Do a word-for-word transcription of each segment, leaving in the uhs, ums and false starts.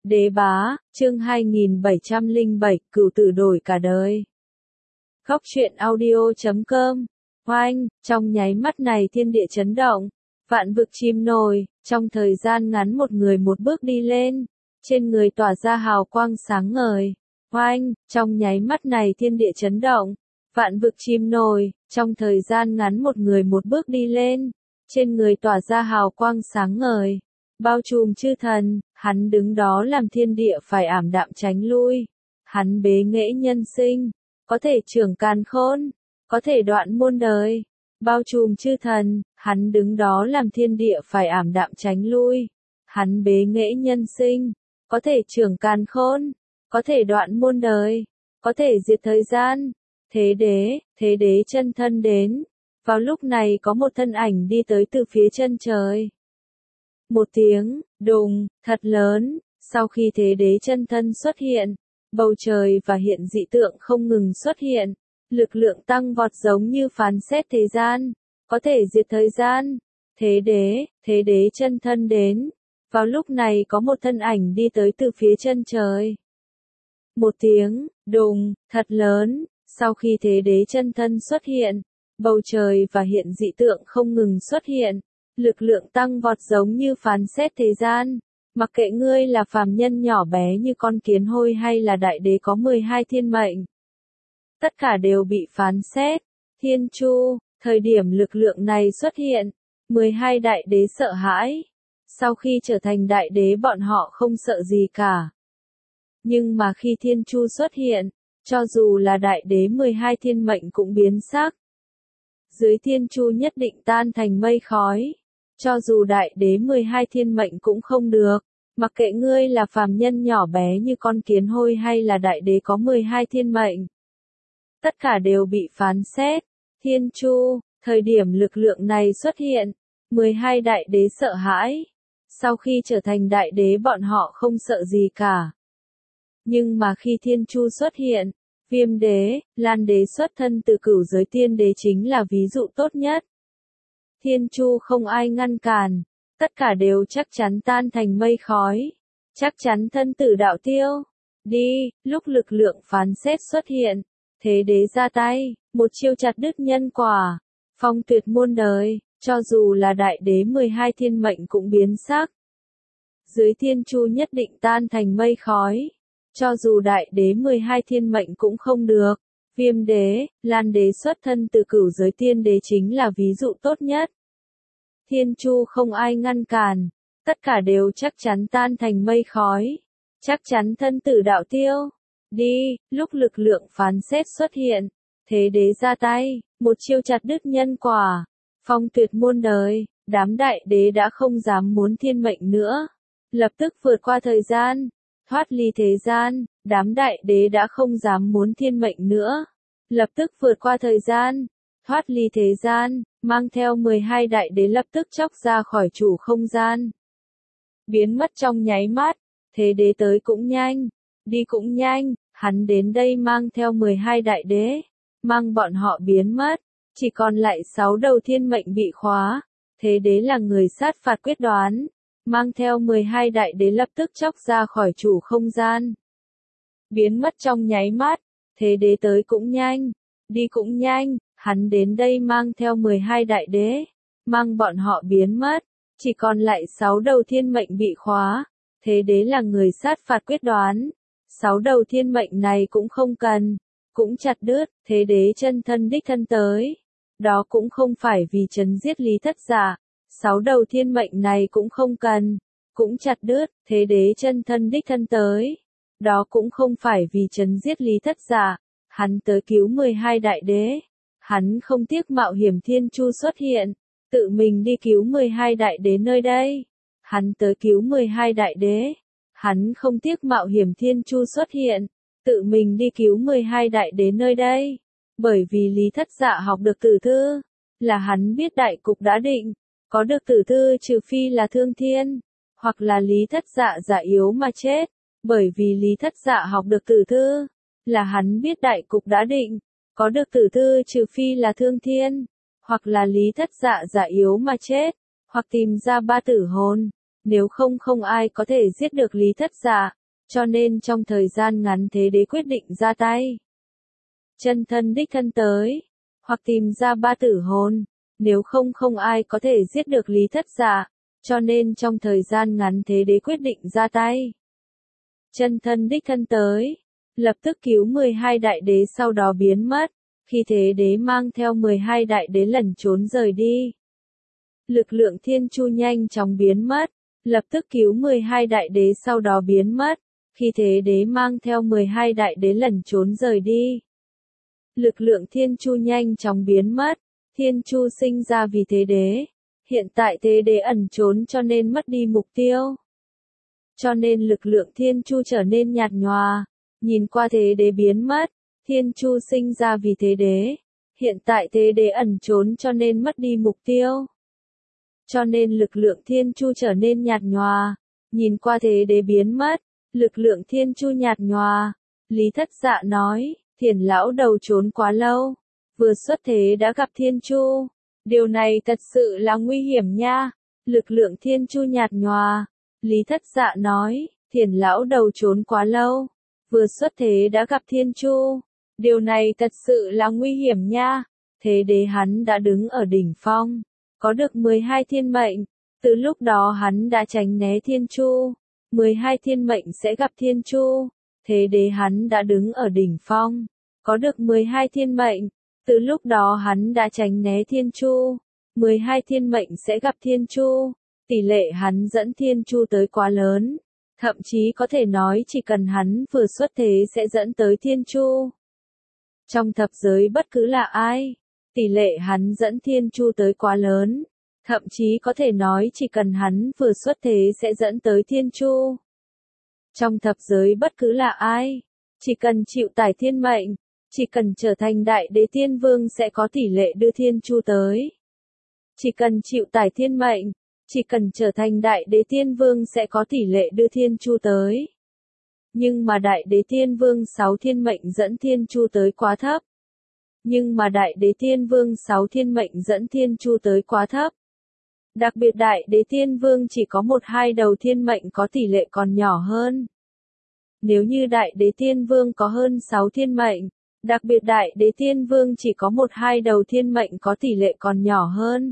Đế bá, chương hai nghìn bảy trăm lẻ bảy, cửu tử đổi cả đời. Góc truyện audio chấm com. Oanh, trong nháy mắt này thiên địa chấn động, vạn vực chìm nổi, trong thời gian ngắn một người một bước đi lên, trên người tỏa ra hào quang sáng ngời. Oanh, trong nháy mắt này thiên địa chấn động, vạn vực chìm nổi, trong thời gian ngắn một người một bước đi lên, trên người tỏa ra hào quang sáng ngời, bao trùm chư thần, hắn đứng đó làm thiên địa phải ảm đạm tránh lui. Hắn bế nghệ nhân sinh, có thể trưởng càn khôn, có thể đoạn muôn đời, bao trùm chư thần, hắn đứng đó làm thiên địa phải ảm đạm tránh lui. Hắn bế nghệ nhân sinh, có thể trưởng càn khôn, có thể đoạn muôn đời, có thể diệt thời gian. Thế đế, thế đế chân thân đến. Vào lúc này có một thân ảnh đi tới từ phía chân trời. Một tiếng, đùng, thật lớn, sau khi thế đế chân thân xuất hiện, bầu trời và hiện dị tượng không ngừng xuất hiện, lực lượng tăng vọt giống như phán xét thế gian, có thể diệt thời gian. Thế đế, thế đế chân thân đến. Vào lúc này có một thân ảnh đi tới từ phía chân trời. Một tiếng, đùng, thật lớn, sau khi thế đế chân thân xuất hiện, bầu trời và hiện dị tượng không ngừng xuất hiện, lực lượng tăng vọt giống như phán xét thế gian. Mặc kệ ngươi là phàm nhân nhỏ bé như con kiến hôi hay là đại đế có mười hai thiên mệnh, tất cả đều bị phán xét. Thiên Chu, thời điểm lực lượng này xuất hiện, mười hai đại đế sợ hãi. Sau khi trở thành đại đế bọn họ không sợ gì cả. Nhưng mà khi Thiên Chu xuất hiện, cho dù là đại đế mười hai thiên mệnh cũng biến sắc. Dưới Thiên Chu nhất định tan thành mây khói. Cho dù đại đế mười hai thiên mệnh cũng không được, mặc kệ ngươi là phàm nhân nhỏ bé như con kiến hôi hay là đại đế có mười hai thiên mệnh. Tất cả đều bị phán xét. Thiên Chu, thời điểm lực lượng này xuất hiện, mười hai đại đế sợ hãi. Sau khi trở thành đại đế bọn họ không sợ gì cả. Nhưng mà khi Thiên Chu xuất hiện, Viêm đế, Lan đế xuất thân từ cửu giới tiên đế chính là ví dụ tốt nhất. Thiên Chu không ai ngăn cản, tất cả đều chắc chắn tan thành mây khói, chắc chắn thân tử đạo tiêu. Đi, lúc lực lượng phán xét xuất hiện, thế đế ra tay, một chiêu chặt đứt nhân quả, phong tuyệt muôn đời, cho dù là đại đế mười hai thiên mệnh cũng biến sắc. Dưới Thiên Chu nhất định tan thành mây khói, cho dù đại đế mười hai thiên mệnh cũng không được. Viêm đế, Lan đế xuất thân từ cửu giới tiên đế chính là ví dụ tốt nhất. Thiên Chu không ai ngăn cản, tất cả đều chắc chắn tan thành mây khói, chắc chắn thân tử đạo tiêu. Đi, lúc lực lượng phán xét xuất hiện, thế đế ra tay, một chiêu chặt đứt nhân quả, phong tuyệt muôn đời, đám đại đế đã không dám muốn thiên mệnh nữa, lập tức vượt qua thời gian, thoát ly thế gian. Đám đại đế đã không dám muốn thiên mệnh nữa, lập tức vượt qua thời gian, thoát ly thế gian, mang theo mười hai đại đế lập tức chóc ra khỏi chủ không gian. Biến mất trong nháy mắt, thế đế tới cũng nhanh, đi cũng nhanh, hắn đến đây mang theo mười hai đại đế, mang bọn họ biến mất, chỉ còn lại sáu đầu thiên mệnh bị khóa, thế đế là người sát phạt quyết đoán, mang theo mười hai đại đế lập tức chóc ra khỏi chủ không gian. Biến mất trong nháy mắt, thế đế tới cũng nhanh, đi cũng nhanh, hắn đến đây mang theo mười hai đại đế, mang bọn họ biến mất, chỉ còn lại sáu đầu thiên mệnh bị khóa, thế đế là người sát phạt quyết đoán, sáu đầu thiên mệnh này cũng không cần, cũng chặt đứt, thế đế chân thân đích thân tới, đó cũng không phải vì trấn giết Lý Thất Dạ, sáu đầu thiên mệnh này cũng không cần, cũng chặt đứt, thế đế chân thân đích thân tới. Đó cũng không phải vì trấn giết Lý Thất Dạ, hắn tới cứu mười hai đại đế. Hắn không tiếc mạo hiểm Thiên Chu xuất hiện, tự mình đi cứu mười hai đại đế nơi đây. Hắn tới cứu mười hai đại đế. Hắn không tiếc mạo hiểm Thiên Chu xuất hiện, tự mình đi cứu mười hai đại đế nơi đây. Bởi vì Lý Thất Dạ học được tử thư, là hắn biết đại cục đã định, có được tử thư trừ phi là thương thiên, hoặc là Lý Thất Dạ giả yếu mà chết. Bởi vì Lý Thất Dạ học được tử thư, là hắn biết đại cục đã định, có được tử thư trừ phi là thương thiên, hoặc là Lý Thất Dạ giả yếu mà chết, hoặc tìm ra ba tử hồn, nếu không không ai có thể giết được Lý Thất Dạ, cho nên trong thời gian ngắn thế đế quyết định ra tay. Chân thân đích thân tới, hoặc tìm ra ba tử hồn, nếu không không ai có thể giết được Lý Thất Dạ, cho nên trong thời gian ngắn thế đế quyết định ra tay. Chân thân đích thân tới, lập tức cứu mười hai đại đế sau đó biến mất, khi thế đế mang theo mười hai đại đế lẩn trốn rời đi. Lực lượng thiên chu nhanh chóng biến mất, lập tức cứu mười hai đại đế sau đó biến mất, khi thế đế mang theo mười hai đại đế lẩn trốn rời đi. Lực lượng thiên chu nhanh chóng biến mất, thiên chu sinh ra vì thế đế, hiện tại thế đế ẩn trốn cho nên mất đi mục tiêu. Cho nên lực lượng thiên chu trở nên nhạt nhòa, nhìn qua thế đế biến mất, thiên chu sinh ra vì thế đế, hiện tại thế đế ẩn trốn cho nên mất đi mục tiêu. Cho nên lực lượng thiên chu trở nên nhạt nhòa, nhìn qua thế đế biến mất, lực lượng thiên chu nhạt nhòa. Lý Thất Dạ nói, Thiền lão đầu trốn quá lâu, vừa xuất thế đã gặp thiên chu, điều này thật sự là nguy hiểm nha. Lực lượng thiên chu nhạt nhòa, Lý Thất Dạ nói, Thiền lão đầu trốn quá lâu, vừa xuất thế đã gặp thiên chu, điều này thật sự là nguy hiểm nha. Thế đế hắn đã đứng ở đỉnh phong, có được mười hai thiên mệnh, từ lúc đó hắn đã tránh né thiên chu, mười hai thiên mệnh sẽ gặp thiên chu. Thế đế hắn đã đứng ở đỉnh phong, có được mười hai thiên mệnh, từ lúc đó hắn đã tránh né thiên chu, mười hai thiên mệnh sẽ gặp thiên chu. Tỷ lệ hắn dẫn thiên chu tới quá lớn, thậm chí có thể nói chỉ cần hắn vừa xuất thế sẽ dẫn tới thiên chu. Trong thập giới bất cứ là ai, tỷ lệ hắn dẫn thiên chu tới quá lớn, thậm chí có thể nói chỉ cần hắn vừa xuất thế sẽ dẫn tới thiên chu. Trong thập giới bất cứ là ai, chỉ cần chịu tải thiên mệnh, chỉ cần trở thành đại đế thiên vương sẽ có tỷ lệ đưa thiên chu tới. Chỉ cần chịu tải thiên mệnh, chỉ cần trở thành đại đế thiên vương sẽ có tỷ lệ đưa thiên chu tới. Nhưng mà đại đế thiên vương sáu thiên mệnh dẫn thiên chu tới quá thấp. Nhưng mà đại đế thiên vương sáu thiên mệnh dẫn thiên chu tới quá thấp. Đặc biệt đại đế thiên vương chỉ có một hai đầu thiên mệnh có tỷ lệ còn nhỏ hơn. Nếu như đại đế thiên vương có hơn sáu thiên mệnh, đặc biệt đại đế thiên vương chỉ có một hai đầu thiên mệnh có tỷ lệ còn nhỏ hơn.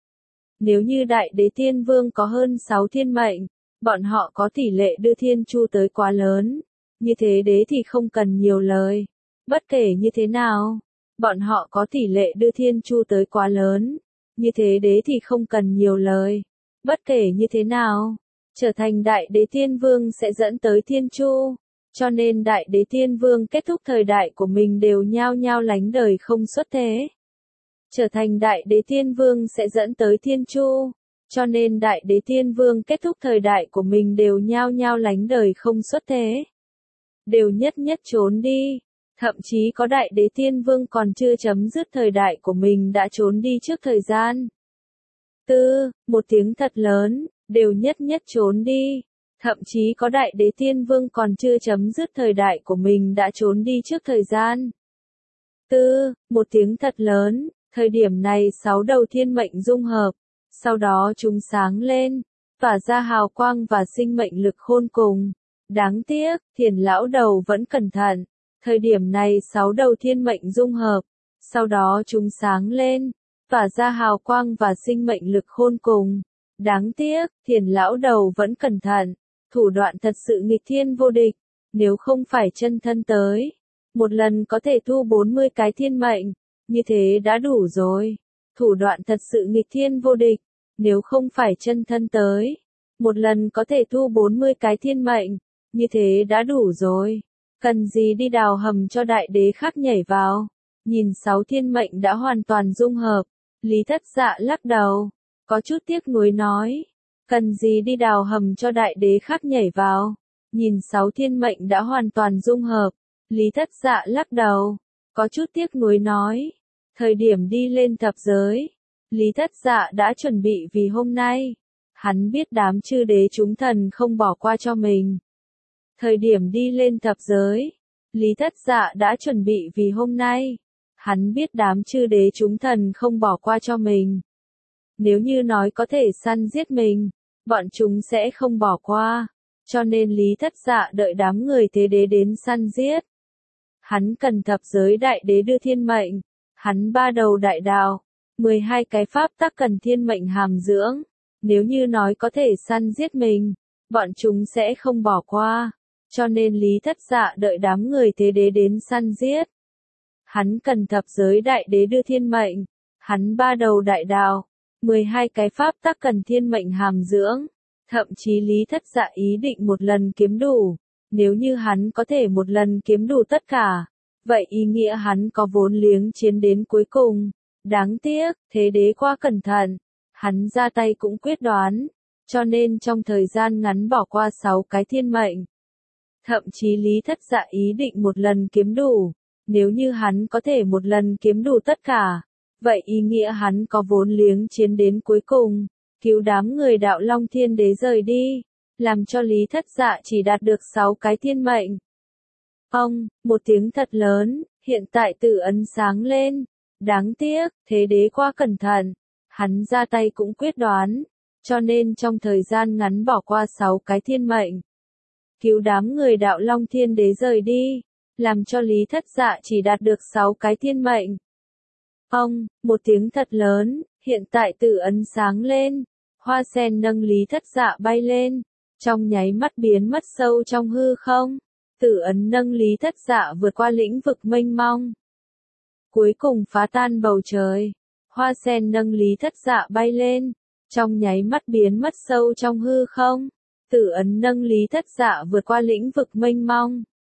Nếu như đại đế thiên vương có hơn sáu thiên mệnh, bọn họ có tỷ lệ đưa thiên chu tới quá lớn. Như thế đế thì không cần nhiều lời. Bất kể như thế nào, bọn họ có tỷ lệ đưa thiên chu tới quá lớn. Như thế đế thì không cần nhiều lời. Bất kể như thế nào, trở thành đại đế thiên vương sẽ dẫn tới thiên chu. Cho nên đại đế thiên vương kết thúc thời đại của mình đều nhao nhao lánh đời không xuất thế. Trở thành đại đế thiên vương sẽ dẫn tới thiên chu. Cho nên đại đế thiên vương kết thúc thời đại của mình đều nhao nhao lánh đời không xuất thế. Đều nhất nhất trốn đi. Thậm chí có đại đế thiên vương còn chưa chấm dứt thời đại của mình đã trốn đi trước thời gian. Tư, một tiếng thật lớn, đều nhất nhất trốn đi. Thậm chí có đại đế thiên vương còn chưa chấm dứt thời đại của mình đã trốn đi trước thời gian. Tư, một tiếng thật lớn, thời điểm này sáu đầu thiên mệnh dung hợp, sau đó chúng sáng lên, tỏa ra hào quang và sinh mệnh lực khôn cùng. Đáng tiếc, Thiền lão đầu vẫn cẩn thận. Thời điểm này sáu đầu thiên mệnh dung hợp, sau đó chúng sáng lên, tỏa ra hào quang và sinh mệnh lực khôn cùng. Đáng tiếc, Thiền lão đầu vẫn cẩn thận, thủ đoạn thật sự nghịch thiên vô địch, nếu không phải chân thân tới, một lần có thể thu bốn mươi cái thiên mệnh, như thế đã đủ rồi. Thủ đoạn thật sự nghịch thiên vô địch, nếu không phải chân thân tới, một lần có thể thu bốn mươi cái thiên mệnh, như thế đã đủ rồi. Cần gì đi đào hầm cho đại đế khác nhảy vào. Nhìn sáu thiên mệnh đã hoàn toàn dung hợp, Lý Thất Dạ lắc đầu, có chút tiếc nuối nói, cần gì đi đào hầm cho đại đế khác nhảy vào. Nhìn sáu thiên mệnh đã hoàn toàn dung hợp, Lý Thất Dạ lắc đầu, có chút tiếc nuối nói, thời điểm đi lên thập giới, Lý Thất Dạ đã chuẩn bị vì hôm nay. Hắn biết đám chư đế chúng thần không bỏ qua cho mình. Thời điểm đi lên thập giới, Lý Thất Dạ đã chuẩn bị vì hôm nay. Hắn biết đám chư đế chúng thần không bỏ qua cho mình. Nếu như nói có thể săn giết mình, bọn chúng sẽ không bỏ qua. Cho nên Lý Thất Dạ đợi đám người thế đế đến săn giết. Hắn cần thập giới đại đế đưa thiên mệnh, hắn ba đầu đại đạo, mười hai cái pháp tắc cần thiên mệnh hàm dưỡng. Nếu như nói có thể săn giết mình, bọn chúng sẽ không bỏ qua. Cho nên Lý Thất Dạ đợi đám người thế đế đến săn giết. Hắn cần thập giới đại đế đưa thiên mệnh, hắn ba đầu đại đạo, mười hai cái pháp tắc cần thiên mệnh hàm dưỡng. Thậm chí Lý Thất Dạ ý định một lần kiếm đủ. Nếu như hắn có thể một lần kiếm đủ tất cả, vậy ý nghĩa hắn có vốn liếng chiến đến cuối cùng. Đáng tiếc, thế đế quá cẩn thận, hắn ra tay cũng quyết đoán, cho nên trong thời gian ngắn bỏ qua sáu cái thiên mệnh. Thậm chí Lý Thất Dạ ý định một lần kiếm đủ. Nếu như hắn có thể một lần kiếm đủ tất cả, vậy ý nghĩa hắn có vốn liếng chiến đến cuối cùng, cứu đám người đạo Long Thiên Đế rời đi, làm cho Lý Thất Dạ chỉ đạt được sáu cái thiên mệnh. Ông, một tiếng thật lớn, hiện tại tử ấn sáng lên. Đáng tiếc, thế đế quá cẩn thận, hắn ra tay cũng quyết đoán, cho nên trong thời gian ngắn bỏ qua sáu cái thiên mệnh. Cứu đám người đạo Long Thiên Đế rời đi, làm cho Lý Thất Dạ chỉ đạt được sáu cái thiên mệnh. Ông, một tiếng thật lớn, hiện tại tử ấn sáng lên, hoa sen nâng Lý Thất Dạ bay lên, trong nháy mắt biến mất sâu trong hư không. Tử ấn nâng Lý Thất Dạ vượt qua lĩnh vực mênh mông, cuối cùng phá tan bầu trời. Hoa sen nâng Lý Thất Dạ bay lên, trong nháy mắt biến mất sâu trong hư không. Tử ấn nâng Lý Thất Dạ vượt qua lĩnh vực mênh mông,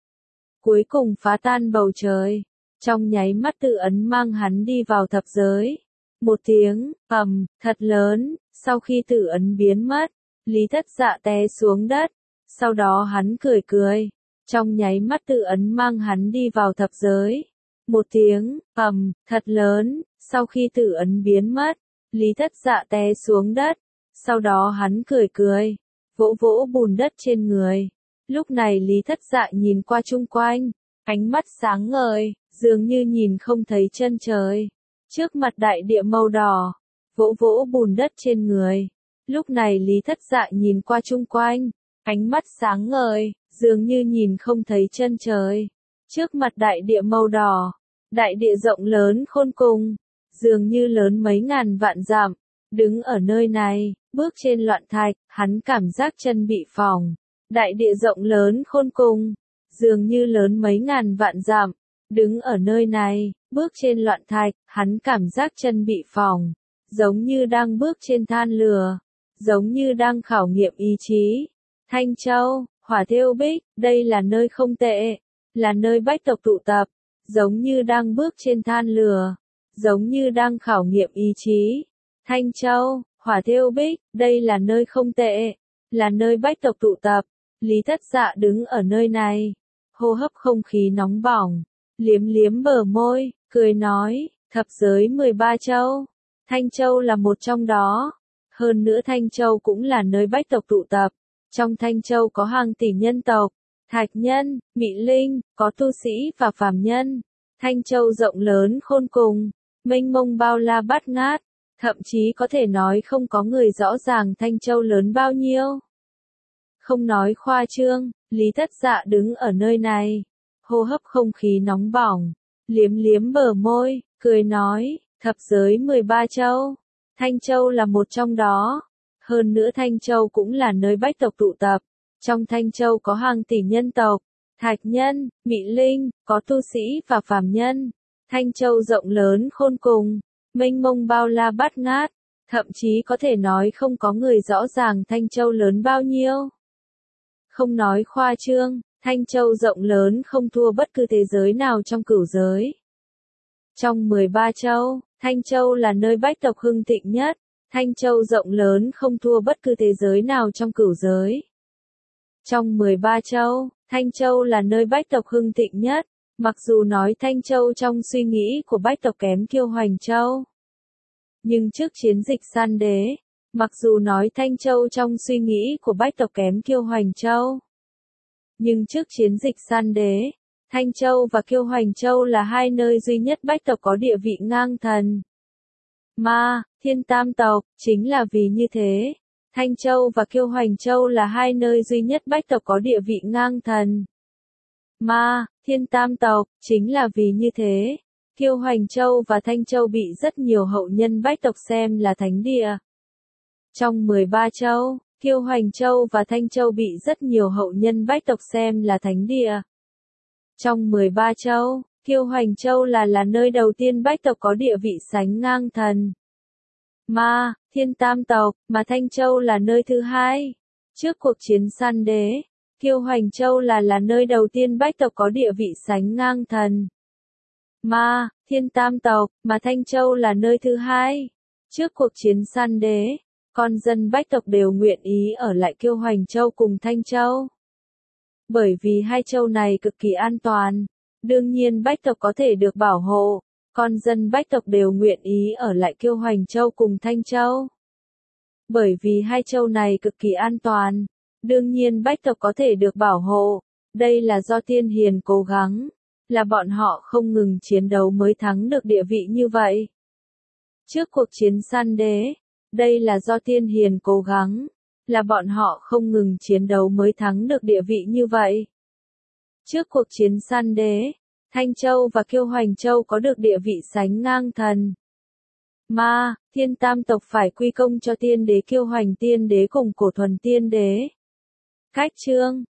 cuối cùng phá tan bầu trời. Trong nháy mắt tử ấn mang hắn đi vào thập giới. Một tiếng ầm thật lớn, sau khi tử ấn biến mất, Lý Thất Dạ té xuống đất. Sau đó hắn cười cười, trong nháy mắt tử ấn mang hắn đi vào thập giới. Một tiếng ầm thật lớn, sau khi tử ấn biến mất, Lý Thất Dạ té xuống đất. Sau đó hắn cười cười, vỗ vỗ bùn đất trên người. Lúc này Lý Thất Dạ nhìn qua chung quanh, ánh mắt sáng ngời, dường như nhìn không thấy chân trời. Trước mặt đại địa màu đỏ, vỗ vỗ bùn đất trên người. Lúc này Lý Thất Dạ nhìn qua chung quanh, ánh mắt sáng ngời, dường như nhìn không thấy chân trời. Trước mặt đại địa màu đỏ, đại địa rộng lớn khôn cùng, dường như lớn mấy ngàn vạn dặm. Đứng ở nơi này, bước trên loạn thạch, hắn cảm giác chân bị phỏng. Đại địa rộng lớn khôn cùng, dường như lớn mấy ngàn vạn dặm. Đứng ở nơi này, bước trên loạn thạch, hắn cảm giác chân bị phỏng, giống như đang bước trên than lửa, giống như đang khảo nghiệm ý chí. Thanh Châu, Hỏa Thêu Bích, đây là nơi không tệ, là nơi bách tộc tụ tập, giống như đang bước trên than lửa, giống như đang khảo nghiệm ý chí. Thanh Châu, Hỏa Thêu Bích, đây là nơi không tệ, là nơi bách tộc tụ tập. Lý Thất Dạ đứng ở nơi này, hô hấp không khí nóng bỏng, liếm liếm bờ môi, cười nói, thập giới mười ba châu, Thanh Châu là một trong đó. Hơn nữa Thanh Châu cũng là nơi bách tộc tụ tập. Trong Thanh Châu có hàng tỷ nhân tộc, thạch nhân, mị linh, có tu sĩ và phàm nhân. Thanh Châu rộng lớn khôn cùng, mênh mông bao la bát ngát, thậm chí có thể nói không có người rõ ràng Thanh Châu lớn bao nhiêu. Không nói khoa trương, Lý Thất Dạ đứng ở nơi này, hô hấp không khí nóng bỏng, liếm liếm bờ môi, cười nói, thập giới mười ba châu, Thanh Châu là một trong đó. Hơn nữa Thanh Châu cũng là nơi bách tộc tụ tập. Trong Thanh Châu có hàng tỷ nhân tộc, thạch nhân, mị linh, có tu sĩ và phàm nhân. Thanh Châu rộng lớn khôn cùng, mênh mông bao la bát ngát, thậm chí có thể nói không có người rõ ràng Thanh Châu lớn bao nhiêu. Không nói khoa trương, Thanh Châu rộng lớn không thua bất cứ thế giới nào trong cửu giới. Trong mười ba châu, Thanh Châu là nơi bách tộc hưng thịnh nhất. Thanh Châu rộng lớn không thua bất cứ thế giới nào trong cửu giới. Trong mười ba châu, Thanh Châu là nơi bách tộc hưng thịnh nhất. Mặc dù nói Thanh Châu trong suy nghĩ của bách tộc kém Kiêu Hoành Châu, nhưng trước chiến dịch săn đế, mặc dù nói Thanh Châu trong suy nghĩ của bách tộc kém Kiêu Hoành Châu, nhưng trước chiến dịch săn đế, Thanh Châu và Kiêu Hoành Châu là hai nơi duy nhất bách tộc có địa vị ngang thần. Ma, thiên tam tộc, chính là vì như thế, Thanh Châu và Kiêu Hoành Châu là hai nơi duy nhất Bách tộc có địa vị ngang thần Ma, Thiên Tam tộc, chính là vì như thế, Kiêu Hoành Châu và Thanh Châu bị rất nhiều hậu nhân Bách tộc xem là thánh địa. Trong mười ba châu, Kiêu Hoành Châu và Thanh Châu bị rất nhiều hậu nhân Bách tộc xem là thánh địa. Trong mười ba châu, Kiêu Hoành Châu là là nơi đầu tiên Bách tộc có địa vị sánh ngang thần Ma, Thiên Tam tộc, mà Thanh Châu là nơi thứ hai. Trước cuộc chiến săn đế, Kiêu Hoành Châu là là nơi đầu tiên Bách tộc có địa vị sánh ngang thần Ma, Thiên Tam tộc, mà Thanh Châu là nơi thứ hai. Trước cuộc chiến săn đế, con dân Bách tộc đều nguyện ý ở lại Kiêu Hoành Châu cùng Thanh Châu. Bởi vì hai châu này cực kỳ an toàn, đương nhiên Bách tộc có thể được bảo hộ, con dân Bách tộc đều nguyện ý ở lại Kiêu Hoành Châu cùng Thanh Châu. Bởi vì hai châu này cực kỳ an toàn, đương nhiên Bách tộc có thể được bảo hộ, đây là do tiên hiền cố gắng, là bọn họ không ngừng chiến đấu mới thắng được địa vị như vậy. Trước cuộc chiến săn đế, đây là do tiên hiền cố gắng, là bọn họ không ngừng chiến đấu mới thắng được địa vị như vậy. Trước cuộc chiến săn đế, Thanh Châu và Kiêu Hoành Châu có được địa vị sánh ngang thần Ma, Thiên Tam tộc phải quy công cho tiên đế Kiêu Hoành tiên đế cùng Cổ Thuần tiên đế. Cách chương